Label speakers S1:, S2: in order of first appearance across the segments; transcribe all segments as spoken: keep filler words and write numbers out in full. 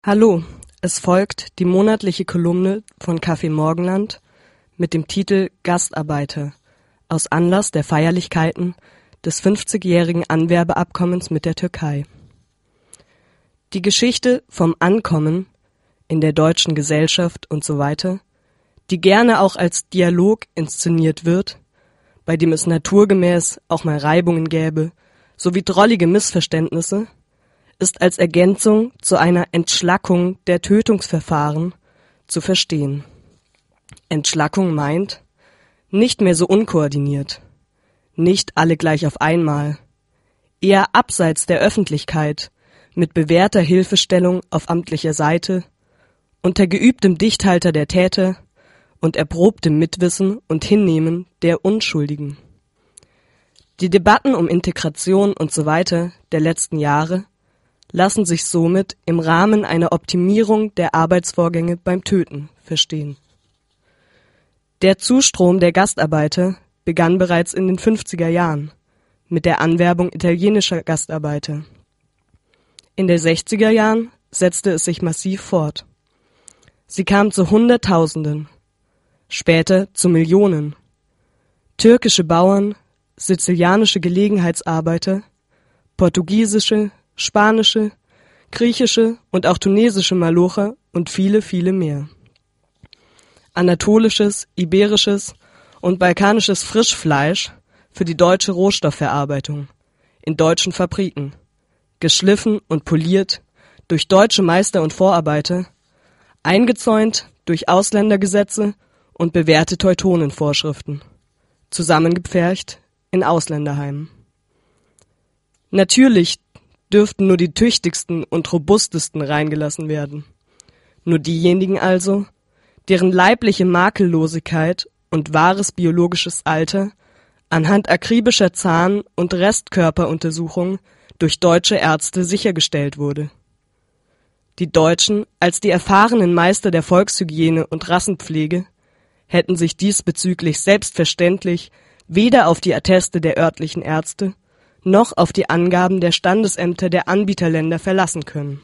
S1: Hallo, es folgt die monatliche Kolumne von Café Morgenland mit dem Titel Gastarbeiter aus Anlass der Feierlichkeiten des fünfzigjährigen Anwerbeabkommens mit der Türkei. Die Geschichte vom Ankommen in der deutschen Gesellschaft und so weiter, die gerne auch als Dialog inszeniert wird, bei dem es naturgemäß auch mal Reibungen gäbe, sowie drollige Missverständnisse, ist als Ergänzung zu einer Entschlackung der Tötungsverfahren zu verstehen. Entschlackung meint, nicht mehr so unkoordiniert, nicht alle gleich auf einmal, eher abseits der Öffentlichkeit, mit bewährter Hilfestellung auf amtlicher Seite, unter geübtem Dichthalter der Täter und erprobtem Mitwissen und Hinnehmen der Unschuldigen. Die Debatten um Integration und so weiter der letzten Jahre lassen sich somit im Rahmen einer Optimierung der Arbeitsvorgänge beim Töten verstehen. Der Zustrom der Gastarbeiter begann bereits in den fünfziger Jahren mit der Anwerbung italienischer Gastarbeiter. In den sechziger Jahren setzte es sich massiv fort. Sie kamen zu Hunderttausenden, später zu Millionen. Türkische Bauern, sizilianische Gelegenheitsarbeiter, portugiesische, spanische, griechische und auch tunesische Malocher und viele, viele mehr. Anatolisches, iberisches und balkanisches Frischfleisch für die deutsche Rohstoffverarbeitung in deutschen Fabriken, geschliffen und poliert durch deutsche Meister und Vorarbeiter, eingezäunt durch Ausländergesetze und bewährte Teutonenvorschriften, zusammengepfercht in Ausländerheimen. Natürlich dürften nur die tüchtigsten und robustesten reingelassen werden. Nur diejenigen also, deren leibliche Makellosigkeit und wahres biologisches Alter anhand akribischer Zahn- und Restkörperuntersuchungen durch deutsche Ärzte sichergestellt wurde. Die Deutschen als die erfahrenen Meister der Volkshygiene und Rassenpflege hätten sich diesbezüglich selbstverständlich weder auf die Atteste der örtlichen Ärzte noch auf die Angaben der Standesämter der Anbieterländer verlassen können.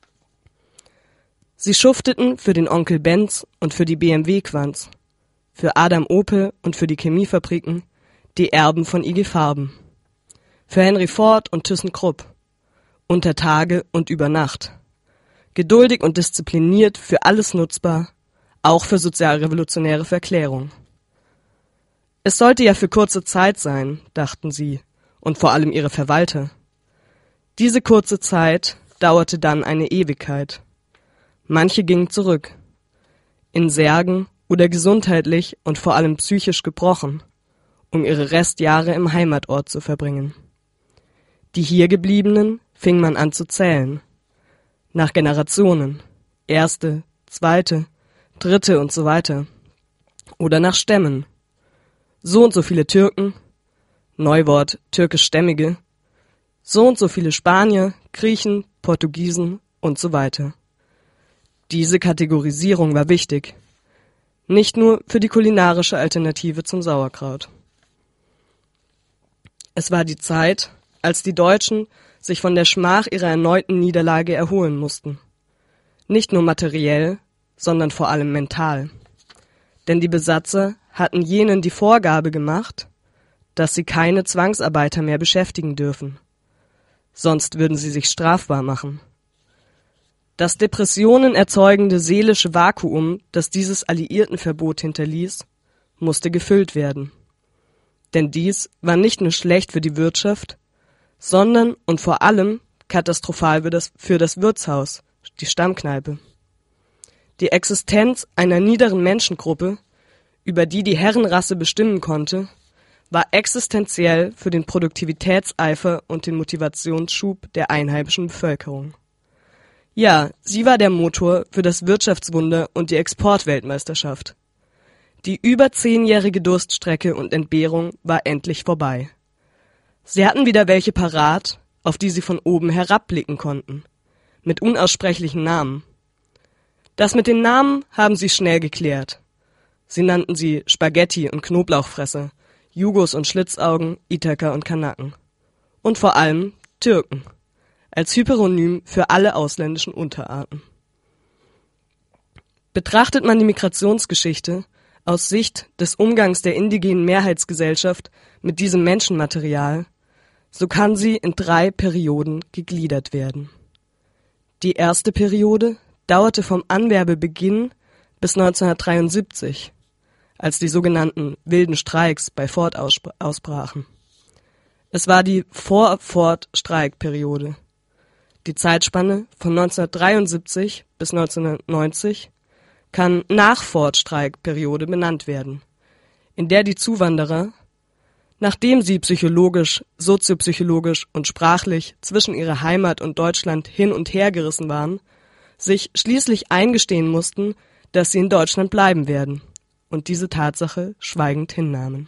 S1: Sie schufteten für den Onkel Benz und für die B M W-Quants, für Adam Opel und für die Chemiefabriken, die Erben von I G Farben, für Henry Ford und ThyssenKrupp, unter Tage und über Nacht, geduldig und diszipliniert für alles nutzbar, auch für sozialrevolutionäre Verklärung. Es sollte ja für kurze Zeit sein, dachten sie, und vor allem ihre Verwalter. Diese kurze Zeit dauerte dann eine Ewigkeit. Manche gingen zurück, in Särgen oder gesundheitlich und vor allem psychisch gebrochen, um ihre Restjahre im Heimatort zu verbringen. Die hiergebliebenen fing man an zu zählen, nach Generationen, erste, zweite, dritte und so weiter, oder nach Stämmen. So und so viele Türken, Neuwort türkischstämmige, so und so viele Spanier, Griechen, Portugiesen und so weiter. Diese Kategorisierung war wichtig, nicht nur für die kulinarische Alternative zum Sauerkraut. Es war die Zeit, als die Deutschen sich von der Schmach ihrer erneuten Niederlage erholen mussten. Nicht nur materiell, sondern vor allem mental. Denn die Besatzer hatten jenen die Vorgabe gemacht, dass sie keine Zwangsarbeiter mehr beschäftigen dürfen. Sonst würden sie sich strafbar machen. Das Depressionen erzeugende seelische Vakuum, das dieses Alliiertenverbot hinterließ, musste gefüllt werden. Denn dies war nicht nur schlecht für die Wirtschaft, sondern und vor allem katastrophal für das, für das Wirtshaus, die Stammkneipe. Die Existenz einer niederen Menschengruppe, über die die Herrenrasse bestimmen konnte, war existenziell für den Produktivitätseifer und den Motivationsschub der einheimischen Bevölkerung. Ja, sie war der Motor für das Wirtschaftswunder und die Exportweltmeisterschaft. Die über zehnjährige Durststrecke und Entbehrung war endlich vorbei. Sie hatten wieder welche parat, auf die sie von oben herabblicken konnten, mit unaussprechlichen Namen. Das mit den Namen haben sie schnell geklärt. Sie nannten sie Spaghetti und Knoblauchfresser, Jugos und Schlitzaugen, Ithaka und Kanaken. Und vor allem Türken, als Hyperonym für alle ausländischen Unterarten. Betrachtet man die Migrationsgeschichte aus Sicht des Umgangs der indigenen Mehrheitsgesellschaft mit diesem Menschenmaterial, so kann sie in drei Perioden gegliedert werden. Die erste Periode dauerte vom Anwerbebeginn bis neunzehnhundertdreiundsiebzig, als die sogenannten wilden Streiks bei Ford ausbrachen. Es war die Vor-Ford-Streikperiode. Die Zeitspanne von neunzehnhundertdreiundsiebzig bis neunzehnhundertneunzig kann Nach-Ford-Streikperiode benannt werden, in der die Zuwanderer, nachdem sie psychologisch, soziopsychologisch und sprachlich zwischen ihrer Heimat und Deutschland hin und her gerissen waren, sich schließlich eingestehen mussten, dass sie in Deutschland bleiben werden und diese Tatsache schweigend hinnahmen.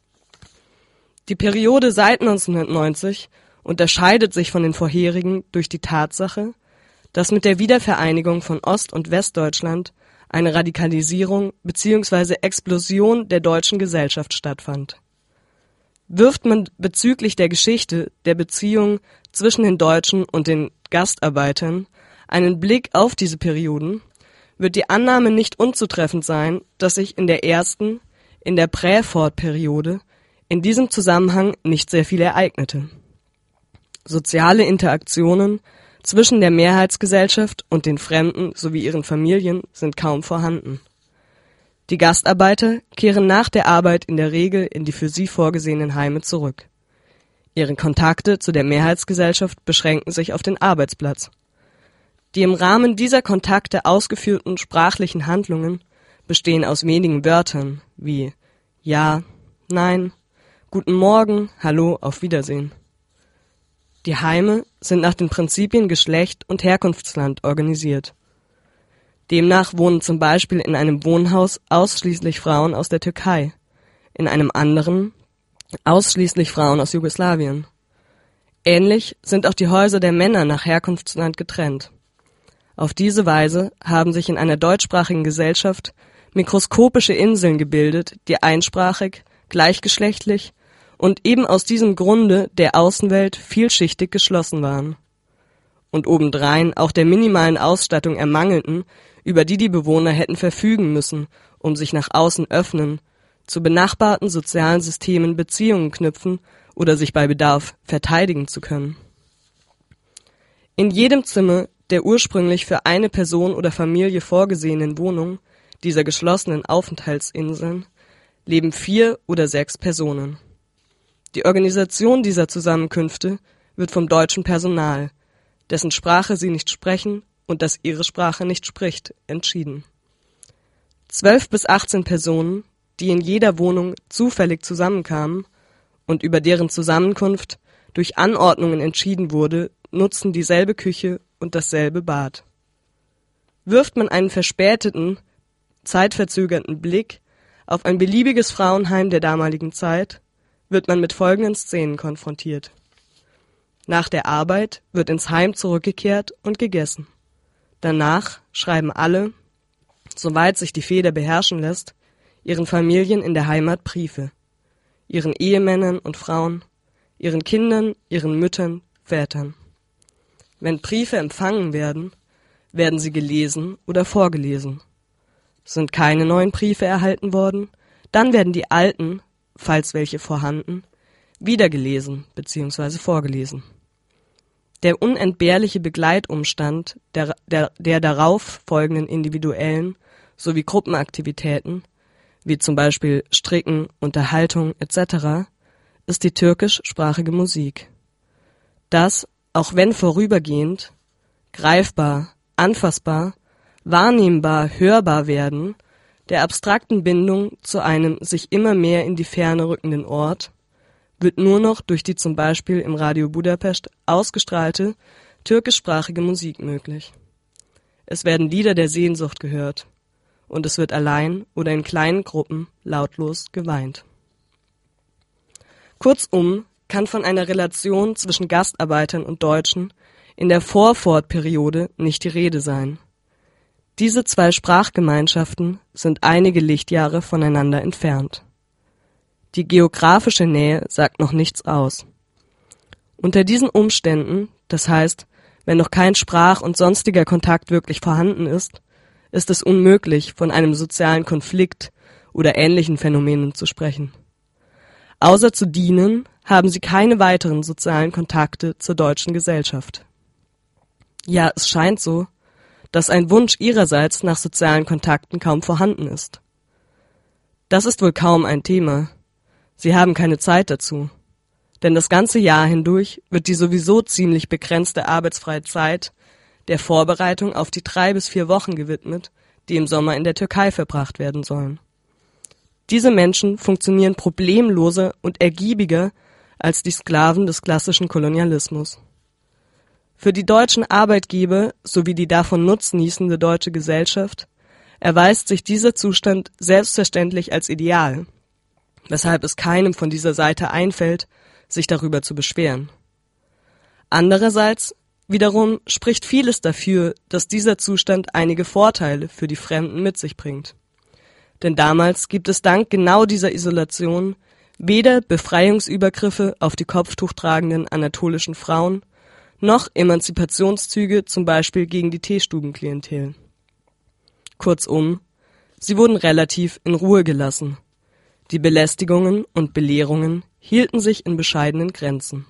S1: Die Periode seit neunzehnhundertneunzig unterscheidet sich von den vorherigen durch die Tatsache, dass mit der Wiedervereinigung von Ost- und Westdeutschland eine Radikalisierung bzw. Explosion der deutschen Gesellschaft stattfand. Wirft man bezüglich der Geschichte der Beziehung zwischen den Deutschen und den Gastarbeitern einen Blick auf diese Perioden, wird die Annahme nicht unzutreffend sein, dass sich in der ersten, in der Prä-Ford-Periode, in diesem Zusammenhang nicht sehr viel ereignete. Soziale Interaktionen zwischen der Mehrheitsgesellschaft und den Fremden sowie ihren Familien sind kaum vorhanden. Die Gastarbeiter kehren nach der Arbeit in der Regel in die für sie vorgesehenen Heime zurück. Ihre Kontakte zu der Mehrheitsgesellschaft beschränken sich auf den Arbeitsplatz. Die im Rahmen dieser Kontakte ausgeführten sprachlichen Handlungen bestehen aus wenigen Wörtern wie Ja, Nein, Guten Morgen, Hallo, auf Wiedersehen. Die Heime sind nach den Prinzipien Geschlecht und Herkunftsland organisiert. Demnach wohnen zum Beispiel in einem Wohnhaus ausschließlich Frauen aus der Türkei, in einem anderen ausschließlich Frauen aus Jugoslawien. Ähnlich sind auch die Häuser der Männer nach Herkunftsland getrennt. Auf diese Weise haben sich in einer deutschsprachigen Gesellschaft mikroskopische Inseln gebildet, die einsprachig, gleichgeschlechtlich und eben aus diesem Grunde der Außenwelt vielschichtig geschlossen waren. Und obendrein auch der minimalen Ausstattung ermangelten, über die die Bewohner hätten verfügen müssen, um sich nach außen öffnen, zu benachbarten sozialen Systemen Beziehungen knüpfen oder sich bei Bedarf verteidigen zu können. In jedem Zimmer der ursprünglich für eine Person oder Familie vorgesehenen Wohnung dieser geschlossenen Aufenthaltsinseln leben vier oder sechs Personen. Die Organisation dieser Zusammenkünfte wird vom deutschen Personal, dessen Sprache sie nicht sprechen und das ihre Sprache nicht spricht, entschieden. Zwölf bis achtzehn Personen, die in jeder Wohnung zufällig zusammenkamen und über deren Zusammenkunft durch Anordnungen entschieden wurde, nutzen dieselbe Küche und dasselbe Bad. Wirft man einen verspäteten, zeitverzögerten Blick auf ein beliebiges Frauenheim der damaligen Zeit, wird man mit folgenden Szenen konfrontiert. Nach der Arbeit wird ins Heim zurückgekehrt und gegessen. Danach schreiben alle, soweit sich die Feder beherrschen lässt, ihren Familien in der Heimat Briefe, ihren Ehemännern und Frauen, ihren Kindern, ihren Müttern, Vätern. Wenn Briefe empfangen werden, werden sie gelesen oder vorgelesen. Sind keine neuen Briefe erhalten worden, dann werden die alten, falls welche vorhanden, wieder gelesen bzw. vorgelesen. Der unentbehrliche Begleitumstand der, der, der darauf folgenden individuellen sowie Gruppenaktivitäten, wie zum Beispiel Stricken, Unterhaltung et cetera, ist die türkischsprachige Musik. Das, auch wenn vorübergehend, greifbar, anfassbar, wahrnehmbar, hörbar werden, der abstrakten Bindung zu einem sich immer mehr in die Ferne rückenden Ort, wird nur noch durch die zum Beispiel im Radio Budapest ausgestrahlte türkischsprachige Musik möglich. Es werden Lieder der Sehnsucht gehört und es wird allein oder in kleinen Gruppen lautlos geweint. Kurzum kann von einer Relation zwischen Gastarbeitern und Deutschen in der Vor-Ford-Periode nicht die Rede sein. Diese zwei Sprachgemeinschaften sind einige Lichtjahre voneinander entfernt. Die geografische Nähe sagt noch nichts aus. Unter diesen Umständen, das heißt, wenn noch kein Sprach- und sonstiger Kontakt wirklich vorhanden ist, ist es unmöglich, von einem sozialen Konflikt oder ähnlichen Phänomenen zu sprechen. Außer zu dienen, haben sie keine weiteren sozialen Kontakte zur deutschen Gesellschaft. Ja, es scheint so, dass ein Wunsch ihrerseits nach sozialen Kontakten kaum vorhanden ist. Das ist wohl kaum ein Thema. Sie haben keine Zeit dazu. Denn das ganze Jahr hindurch wird die sowieso ziemlich begrenzte arbeitsfreie Zeit der Vorbereitung auf die drei bis vier Wochen gewidmet, die im Sommer in der Türkei verbracht werden sollen. Diese Menschen funktionieren problemloser und ergiebiger als die Sklaven des klassischen Kolonialismus. Für die deutschen Arbeitgeber sowie die davon nutznießende deutsche Gesellschaft erweist sich dieser Zustand selbstverständlich als ideal, weshalb es keinem von dieser Seite einfällt, sich darüber zu beschweren. Andererseits wiederum spricht vieles dafür, dass dieser Zustand einige Vorteile für die Fremden mit sich bringt. Denn damals gibt es dank genau dieser Isolation weder Befreiungsübergriffe auf die kopftuchtragenden anatolischen Frauen, noch Emanzipationszüge zum Beispiel gegen die Teestubenklientel. Kurzum, sie wurden relativ in Ruhe gelassen. Die Belästigungen und Belehrungen hielten sich in bescheidenen Grenzen.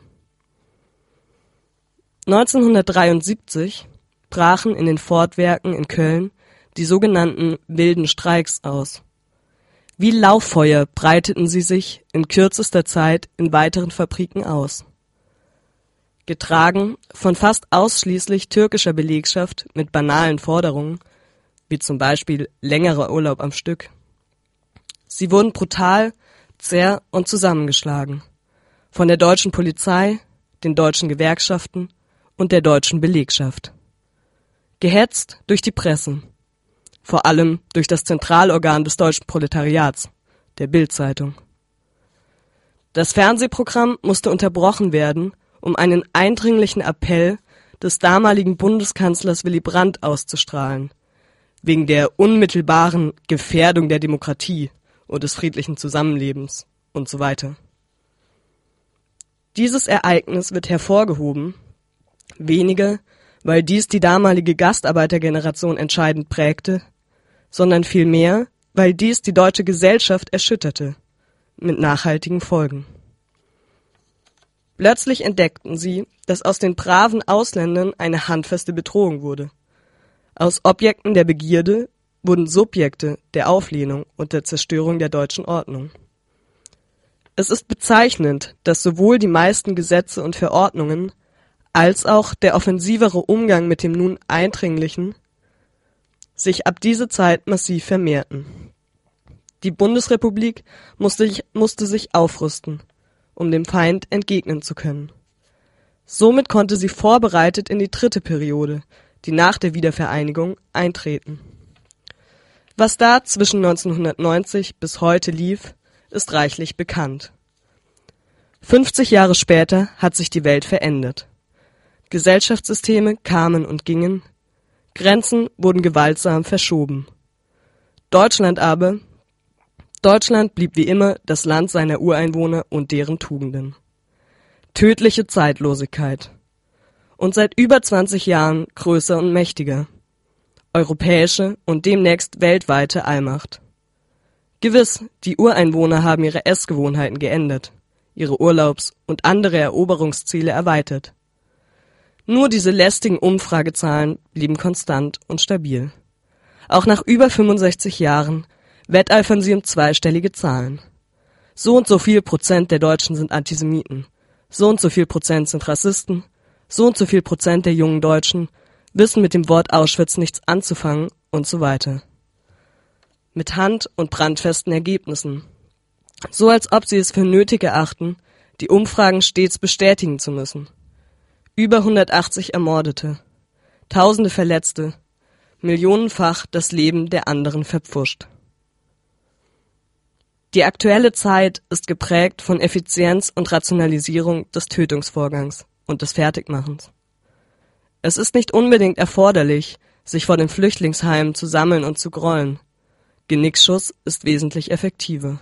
S1: neunzehnhundertdreiundsiebzig brachen in den Fordwerken in Köln die sogenannten wilden Streiks aus. Wie Lauffeuer breiteten sie sich in kürzester Zeit in weiteren Fabriken aus. Getragen von fast ausschließlich türkischer Belegschaft mit banalen Forderungen, wie zum Beispiel längerer Urlaub am Stück. Sie wurden brutal, zerr- und zusammengeschlagen. Von der deutschen Polizei, den deutschen Gewerkschaften und der deutschen Belegschaft. Gehetzt durch die Presse. Vor allem durch das Zentralorgan des deutschen Proletariats, der Bild-Zeitung. Das Fernsehprogramm musste unterbrochen werden, um einen eindringlichen Appell des damaligen Bundeskanzlers Willy Brandt auszustrahlen, wegen der unmittelbaren Gefährdung der Demokratie und des friedlichen Zusammenlebens und so weiter. Dieses Ereignis wird hervorgehoben, weniger, weil dies die damalige Gastarbeitergeneration entscheidend prägte, sondern vielmehr, weil dies die deutsche Gesellschaft erschütterte, mit nachhaltigen Folgen. Plötzlich entdeckten sie, dass aus den braven Ausländern eine handfeste Bedrohung wurde. Aus Objekten der Begierde wurden Subjekte der Auflehnung und der Zerstörung der deutschen Ordnung. Es ist bezeichnend, dass sowohl die meisten Gesetze und Verordnungen als auch der offensivere Umgang mit dem nun Eindringlichen sich ab dieser Zeit massiv vermehrten. Die Bundesrepublik musste, musste sich aufrüsten, um dem Feind entgegnen zu können. Somit konnte sie vorbereitet in die dritte Periode, die nach der Wiedervereinigung, eintreten. Was da zwischen neunzehnhundertneunzig bis heute lief, ist reichlich bekannt. fünfzig Jahre später hat sich die Welt verändert. Gesellschaftssysteme kamen und gingen, Grenzen wurden gewaltsam verschoben. Deutschland aber, Deutschland blieb wie immer das Land seiner Ureinwohner und deren Tugenden. Tödliche Zeitlosigkeit. Und seit über zwanzig Jahren größer und mächtiger. Europäische und demnächst weltweite Allmacht. Gewiss, die Ureinwohner haben ihre Essgewohnheiten geändert, ihre Urlaubs- und andere Eroberungsziele erweitert. Nur diese lästigen Umfragezahlen blieben konstant und stabil. Auch nach über fünfundsechzig Jahren wetteifern sie um zweistellige Zahlen. So und so viel Prozent der Deutschen sind Antisemiten, so und so viel Prozent sind Rassisten, so und so viel Prozent der jungen Deutschen wissen mit dem Wort Auschwitz nichts anzufangen und so weiter. Mit hand- und brandfesten Ergebnissen. So als ob sie es für nötig erachten, die Umfragen stets bestätigen zu müssen. Über hundertachtzig Ermordete, Tausende Verletzte, millionenfach das Leben der anderen verpfuscht. Die aktuelle Zeit ist geprägt von Effizienz und Rationalisierung des Tötungsvorgangs und des Fertigmachens. Es ist nicht unbedingt erforderlich, sich vor den Flüchtlingsheimen zu sammeln und zu grollen. Genickschuss ist wesentlich effektiver.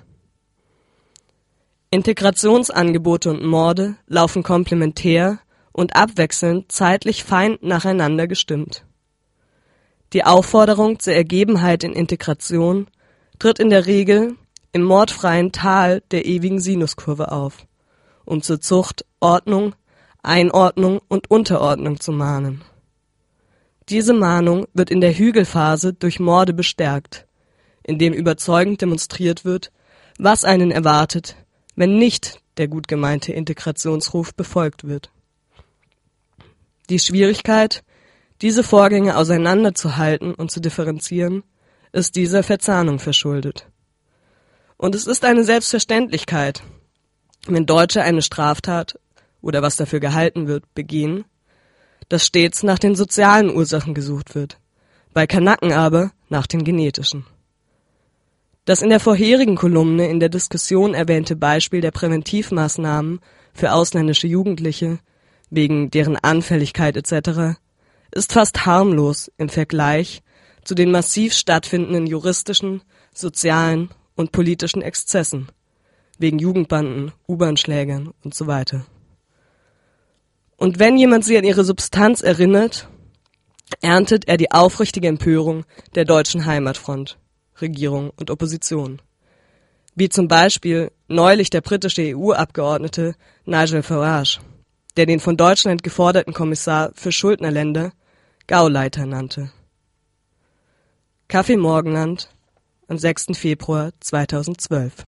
S1: Integrationsangebote und Morde laufen komplementär und abwechselnd zeitlich fein nacheinander gestimmt. Die Aufforderung zur Ergebenheit in Integration tritt in der Regel im mordfreien Tal der ewigen Sinuskurve auf, um zur Zucht, Ordnung, Einordnung und Unterordnung zu mahnen. Diese Mahnung wird in der Hügelphase durch Morde bestärkt, indem überzeugend demonstriert wird, was einen erwartet, wenn nicht der gut gemeinte Integrationsruf befolgt wird. Die Schwierigkeit, diese Vorgänge auseinanderzuhalten und zu differenzieren, ist dieser Verzahnung verschuldet. Und es ist eine Selbstverständlichkeit, wenn Deutsche eine Straftat oder was dafür gehalten wird, begehen, dass stets nach den sozialen Ursachen gesucht wird, bei Kanaken aber nach den genetischen. Das in der vorherigen Kolumne in der Diskussion erwähnte Beispiel der Präventivmaßnahmen für ausländische Jugendliche wegen deren Anfälligkeit et cetera ist fast harmlos im Vergleich zu den massiv stattfindenden juristischen, sozialen und politischen Exzessen wegen Jugendbanden, U-Bahn-Schlägern und so weiter. Und wenn jemand sie an ihre Substanz erinnert, erntet er die aufrichtige Empörung der deutschen Heimatfront, Regierung und Opposition. Wie zum Beispiel neulich der britische E U-Abgeordnete Nigel Farage, der den von Deutschland geforderten Kommissar für Schuldnerländer Gauleiter nannte. Kaffee Morgenland am sechsten Februar zweitausendzwölf